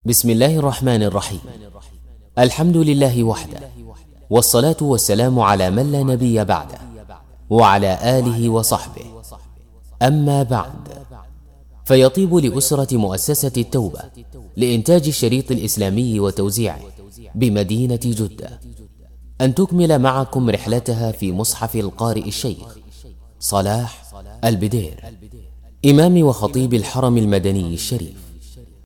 بسم الله الرحمن الرحيم. الحمد لله وحده، والصلاة والسلام على من لا نبي بعده، وعلى آله وصحبه. أما بعد، فيطيب لأسرة مؤسسة التوبة لإنتاج الشريط الإسلامي وتوزيعه بمدينة جدة أن تكمل معكم رحلتها في مصحف القارئ الشيخ صلاح البدير، إمام وخطيب الحرم المدني الشريف.